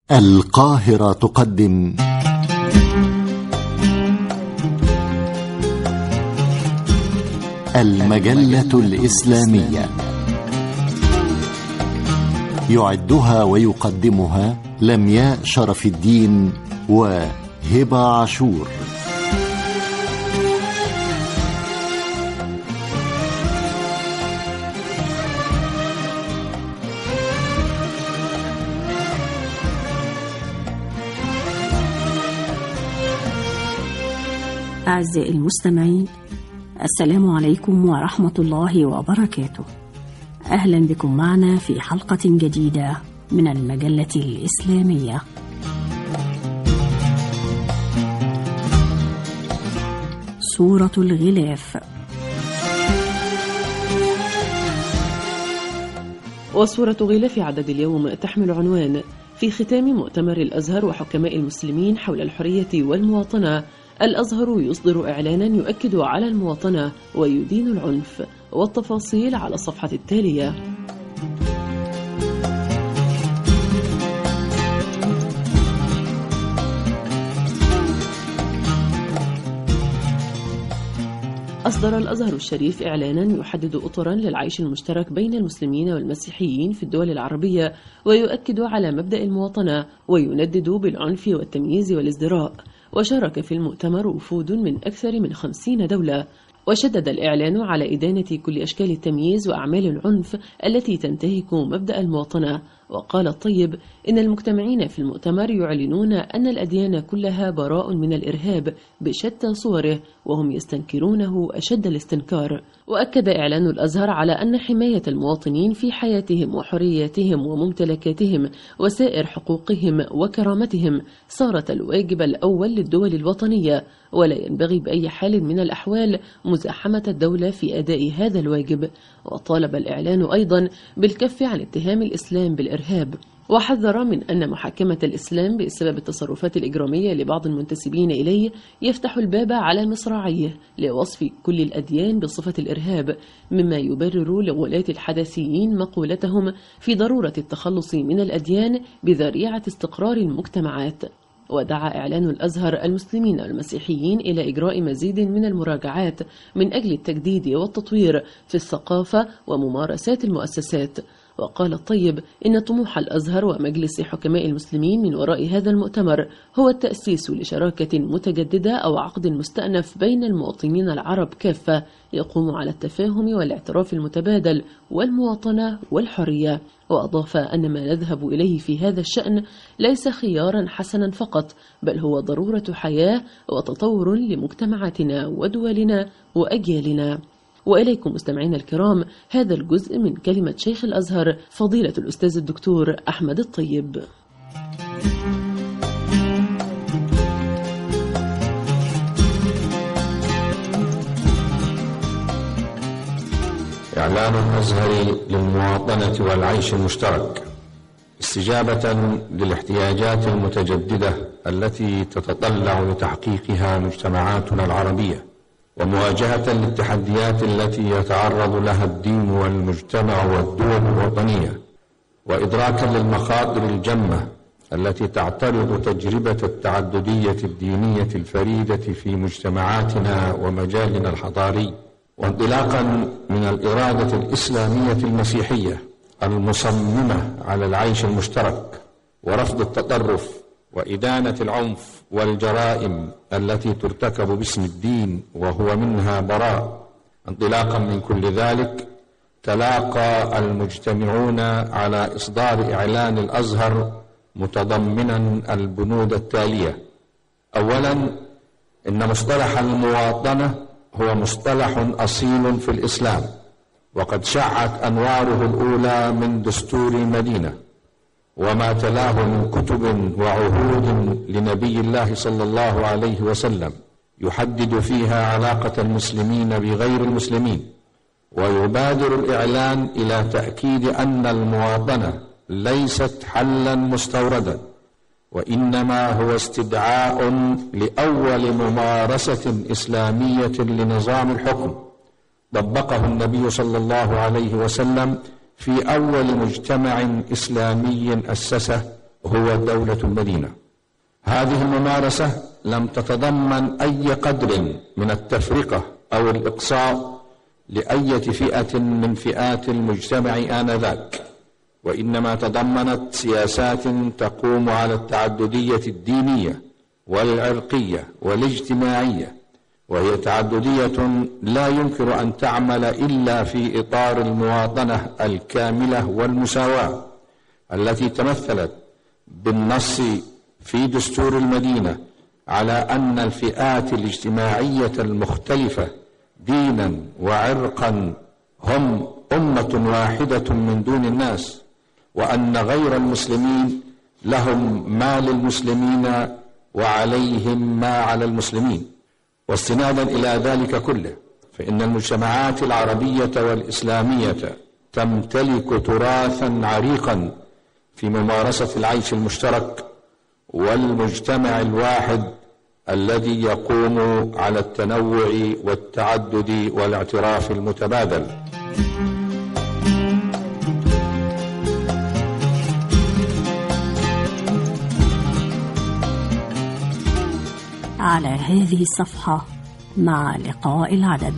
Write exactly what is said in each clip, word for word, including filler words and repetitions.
القاهرة تقدم المجلة الإسلامية، يعدها ويقدمها لمياء شرف الدين وهبة عاشور. أعزائي المستمعين، السلام عليكم ورحمة الله وبركاته. أهلا بكم معنا في حلقة جديدة من المجلة الإسلامية. سورة الغلاف. وسورة غلاف عدد اليوم تحمل عنوان: في ختام مؤتمر الأزهر وحكماء المسلمين حول الحرية والمواطنة، الأزهر يصدر إعلانا يؤكد على المواطنة ويدين العنف. والتفاصيل على الصفحة التالية. أصدر الأزهر الشريف إعلانا يحدد أطرا للعيش المشترك بين المسلمين والمسيحيين في الدول العربية، ويؤكد على مبدأ المواطنة ويندد بالعنف والتمييز والازدراء. وشارك في المؤتمر وفود من أكثر من خمسين دولة. وشدد الإعلان على إدانة كل أشكال التمييز وأعمال العنف التي تنتهك مبدأ المواطنة. وقال الطيب إن المجتمعين في المؤتمر يعلنون أن الأديان كلها براء من الإرهاب بشتى صوره، وهم يستنكرونه أشد الاستنكار. وأكد إعلان الأزهر على أن حماية المواطنين في حياتهم وحرياتهم وممتلكاتهم وسائر حقوقهم وكرامتهم صارت الواجب الأول للدول الوطنية، ولا ينبغي بأي حال من الأحوال مزاحمة الدولة في أداء هذا الواجب. وطالب الإعلان أيضا بالكف عن اتهام الإسلام بالإرهاب، وحذر من أن محاكمة الإسلام بسبب التصرفات الإجرامية لبعض المنتسبين إليه يفتح الباب على مصراعيه لوصف كل الأديان بصفة الإرهاب، مما يبرر لغلاة الحداثيين مقولتهم في ضرورة التخلص من الأديان بذريعة استقرار المجتمعات. ودعا إعلان الأزهر المسلمين والمسيحيين إلى إجراء مزيد من المراجعات من أجل التجديد والتطوير في الثقافة وممارسات المؤسسات. وقال الطيب إن طموح الأزهر ومجلس حكماء المسلمين من وراء هذا المؤتمر هو التأسيس لشراكة متجددة أو عقد مستأنف بين المواطنين العرب كافة يقوم على التفاهم والاعتراف المتبادل والمواطنة والحرية. وأضاف أن ما نذهب إليه في هذا الشأن ليس خيارا حسنا فقط، بل هو ضرورة حياة وتطور لمجتمعاتنا ودولنا وأجيالنا. وإليكم مستمعينا الكرام هذا الجزء من كلمة شيخ الأزهر فضيلة الأستاذ الدكتور أحمد الطيب. إعلان الأزهر للمواطنة والعيش المشترك استجابة للاحتياجات المتجددة التي تتطلع لتحقيقها مجتمعاتنا العربية، ومواجهة للتحديات التي يتعرض لها الدين والمجتمع والدول الوطنية، وإدراكا للمخاطر الجمة التي تعترض تجربة التعددية الدينية الفريدة في مجتمعاتنا ومجالنا الحضاري، وانطلاقا من الإرادة الإسلامية المسيحية المصممة على العيش المشترك ورفض التطرف وإدانة العنف والجرائم التي ترتكب باسم الدين وهو منها براء. انطلاقا من كل ذلك تلاقى المجتمعون على إصدار إعلان الأزهر متضمنا البنود التالية: أولا، إن مصطلح المواطنة هو مصطلح أصيل في الإسلام، وقد شعت أنواره الأولى من دستور المدينة وما تلاه من كتب وعهود لنبي الله صلى الله عليه وسلم يحدد فيها علاقة المسلمين بغير المسلمين. ويبادر الإعلان إلى تأكيد أن المواطنة ليست حلا مستوردا، وإنما هو استدعاء لأول ممارسة إسلامية لنظام الحكم طبقه النبي صلى الله عليه وسلم في أول مجتمع إسلامي أسسه هو دولة المدينة. هذه الممارسة لم تتضمن أي قدر من التفرقة أو الإقصاء لأية فئة من فئات المجتمع آنذاك، وإنما تضمنت سياسات تقوم على التعددية الدينية والعرقية والاجتماعية، وهي تعددية لا يمكن أن تعمل إلا في إطار المواطنة الكاملة والمساواة التي تمثلت بالنص في دستور المدينة على أن الفئات الاجتماعية المختلفة دينا وعرقا هم أمة واحدة من دون الناس، وأن غير المسلمين لهم ما للمسلمين وعليهم ما على المسلمين. واستنادا إلى ذلك كله، فإن المجتمعات العربية والإسلامية تمتلك تراثا عريقا في ممارسة العيش المشترك والمجتمع الواحد الذي يقوم على التنوع والتعدد والاعتراف المتبادل. على هذه الصفحة مع لقاء العدد.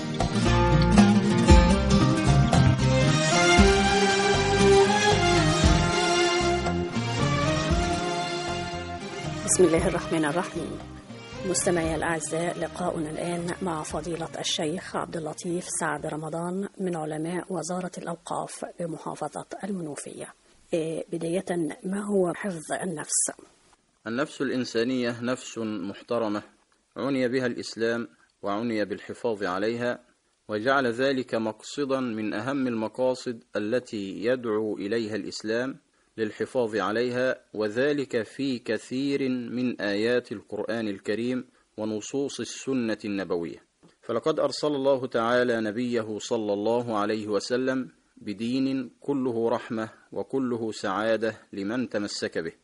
بسم الله الرحمن الرحيم. مستمعي الأعزاء، لقاؤنا الآن مع فضيلة الشيخ عبد اللطيف سعد رمضان من علماء وزارة الأوقاف بمحافظة المنوفية. بداية، ما هو حفظ النفس؟ النفس الإنسانية نفس محترمة عني بها الإسلام وعني بالحفاظ عليها، وجعل ذلك مقصدا من أهم المقاصد التي يدعو إليها الإسلام للحفاظ عليها، وذلك في كثير من آيات القرآن الكريم ونصوص السنة النبوية. فلقد أرسل الله تعالى نبيه صلى الله عليه وسلم بدين كله رحمة وكله سعادة لمن تمسك به،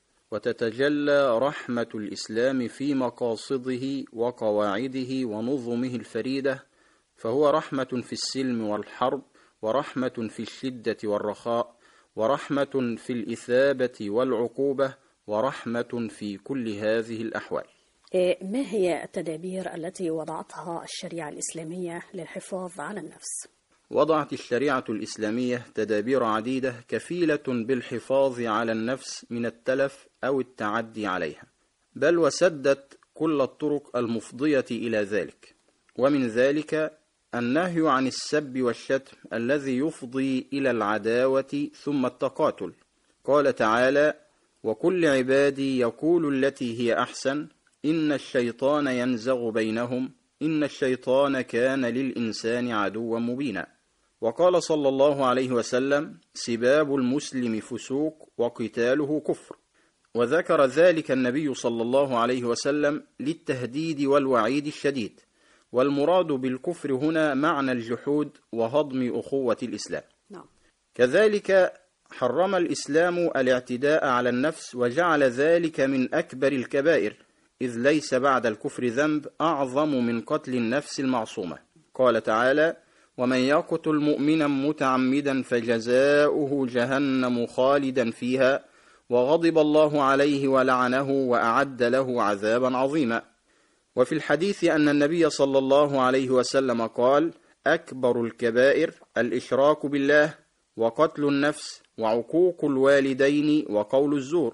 وتتجلى رحمة الإسلام في مقاصده وقواعده ونظمه الفريدة، فهو رحمة في السلم والحرب، ورحمة في الشدة والرخاء، ورحمة في الإثابة والعقوبة، ورحمة في كل هذه الأحوال. ما هي التدابير التي وضعتها الشريعة الإسلامية للحفاظ على النفس؟ وضعت الشريعة الإسلامية تدابير عديدة كفيلة بالحفاظ على النفس من التلف أو التعدي عليها، بل وسدت كل الطرق المفضية إلى ذلك. ومن ذلك النهي عن السب والشتم الذي يفضي إلى العداوة ثم التقاتل. قال تعالى: وكل عبادي يقول التي هي أحسن إن الشيطان ينزغ بينهم إن الشيطان كان للإنسان عدوا مبينا. وقال صلى الله عليه وسلم: سباب المسلم فسوق وقتاله كفر. وذكر ذلك النبي صلى الله عليه وسلم للتهديد والوعيد الشديد، والمراد بالكفر هنا معنى الجحود وهضم أخوة الإسلام. نعم. كذلك حرم الإسلام الاعتداء على النفس، وجعل ذلك من أكبر الكبائر، إذ ليس بعد الكفر ذنب أعظم من قتل النفس المعصومة. قال تعالى: ومن يقتل مؤمنا متعمدا فجزاؤه جهنم خالدا فيها وغضب الله عليه ولعنه وأعد له عذابا عظيما. وفي الحديث أن النبي صلى الله عليه وسلم قال: أكبر الكبائر الإشراك بالله وقتل النفس وعقوق الوالدين وقول الزور.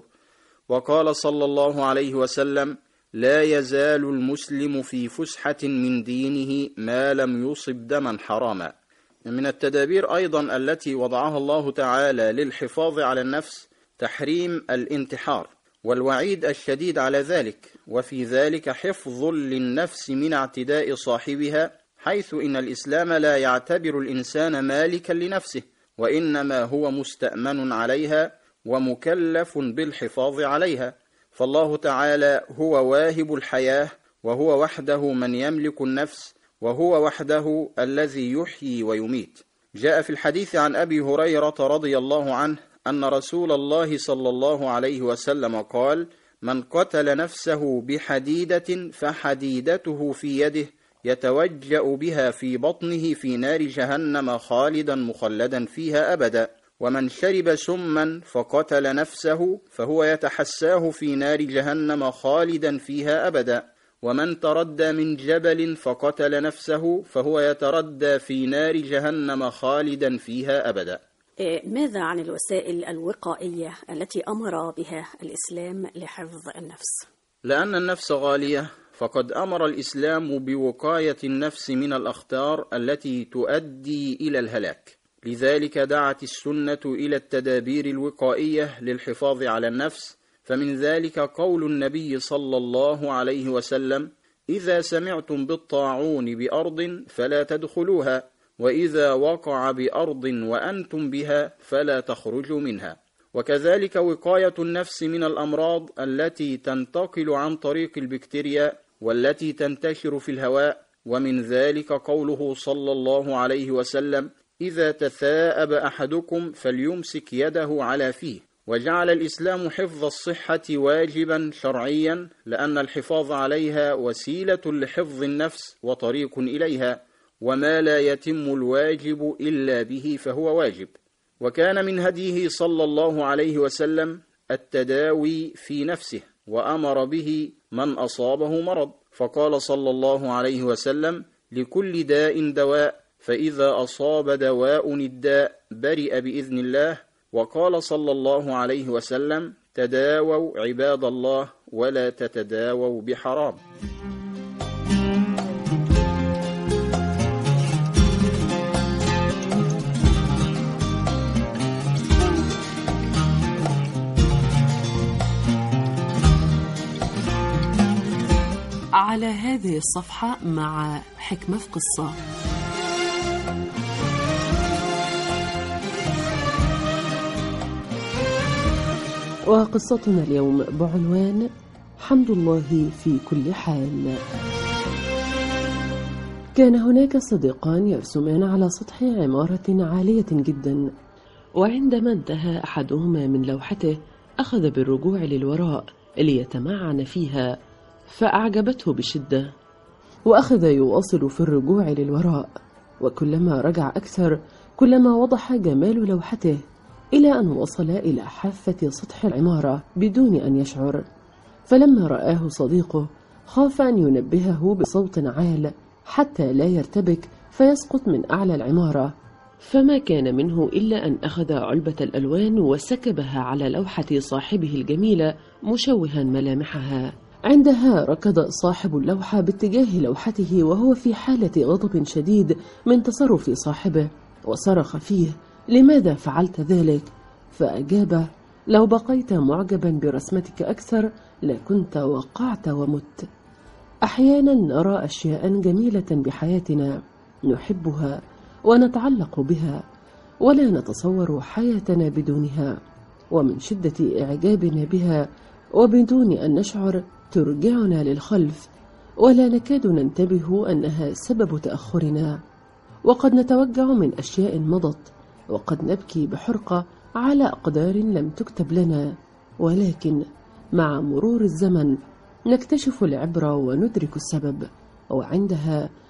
وقال صلى الله عليه وسلم: لا يزال المسلم في فسحة من دينه ما لم يصب دما حراما. من التدابير أيضا التي وضعها الله تعالى للحفاظ على النفس تحريم الانتحار والوعيد الشديد على ذلك، وفي ذلك حفظ للنفس من اعتداء صاحبها، حيث إن الإسلام لا يعتبر الإنسان مالكا لنفسه، وإنما هو مستأمن عليها ومكلف بالحفاظ عليها. فالله تعالى هو واهب الحياة، وهو وحده من يملك النفس، وهو وحده الذي يحيي ويميت. جاء في الحديث عن أبي هريرة رضي الله عنه أن رسول الله صلى الله عليه وسلم قال: من قتل نفسه بحديدة فحديدته في يده يتوجأ بها في بطنه في نار جهنم خالدا مخلدا فيها أبدا. ومن شرب سما فقتل نفسه فهو يتحساه في نار جهنم خالدا فيها أبدا، ومن تردى من جبل فقتل نفسه فهو يتردى في نار جهنم خالدا فيها أبدا. ماذا عن الوسائل الوقائية التي أمر بها الإسلام لحفظ النفس؟ لأن النفس غالية، فقد أمر الإسلام بوقاية النفس من الأخطار التي تؤدي إلى الهلاك، لذلك دعت السنة إلى التدابير الوقائية للحفاظ على النفس، فمن ذلك قول النبي صلى الله عليه وسلم: إذا سمعتم بالطاعون بأرض فلا تدخلوها، وإذا وقع بأرض وأنتم بها فلا تخرجوا منها. وكذلك وقاية النفس من الأمراض التي تنتقل عن طريق البكتيريا والتي تنتشر في الهواء، ومن ذلك قوله صلى الله عليه وسلم: إذا تثاءب أحدكم فليمسك يده على فيه. وجعل الإسلام حفظ الصحة واجبا شرعيا، لأن الحفاظ عليها وسيلة لحفظ النفس وطريق إليها، وما لا يتم الواجب إلا به فهو واجب. وكان من هديه صلى الله عليه وسلم التداوي في نفسه، وأمر به من أصابه مرض، فقال صلى الله عليه وسلم: لكل داء دواء، فإذا أصاب دواء الداء برئ بإذن الله. وقال صلى الله عليه وسلم: تداووا عباد الله ولا تتداووا بحرام. على هذه الصفحة مع حكمة في قصة. وقصتنا اليوم بعنوان حمد الله في كل حال. كان هناك صديقان يرسمان على سطح عمارة عالية جدا، وعندما انتهى أحدهما من لوحته أخذ بالرجوع للوراء ليتمعن فيها، فأعجبته بشدة، وأخذ يواصل في الرجوع للوراء، وكلما رجع أكثر كلما وضح جمال لوحته، إلى أن وصل إلى حافة سطح العمارة بدون أن يشعر. فلما رآه صديقه خاف أن ينبهه بصوت عال حتى لا يرتبك فيسقط من أعلى العمارة، فما كان منه إلا أن أخذ علبة الألوان وسكبها على لوحة صاحبه الجميلة مشوها ملامحها. عندها ركض صاحب اللوحة باتجاه لوحته وهو في حالة غضب شديد من تصرف صاحبه، وصرخ فيه: لماذا فعلت ذلك؟ فأجاب: لو بقيت معجبا برسمتك أكثر لكنت وقعت ومت. أحيانا نرى أشياء جميلة بحياتنا نحبها ونتعلق بها، ولا نتصور حياتنا بدونها، ومن شدة إعجابنا بها وبدون أن نشعر ترجعنا للخلف، ولا نكاد ننتبه أنها سبب تأخرنا. وقد نتوجع من أشياء مضت، وقد نبكي بحرقة على أقدار لم تكتب لنا، ولكن مع مرور الزمن نكتشف العبرة وندرك السبب، وعندها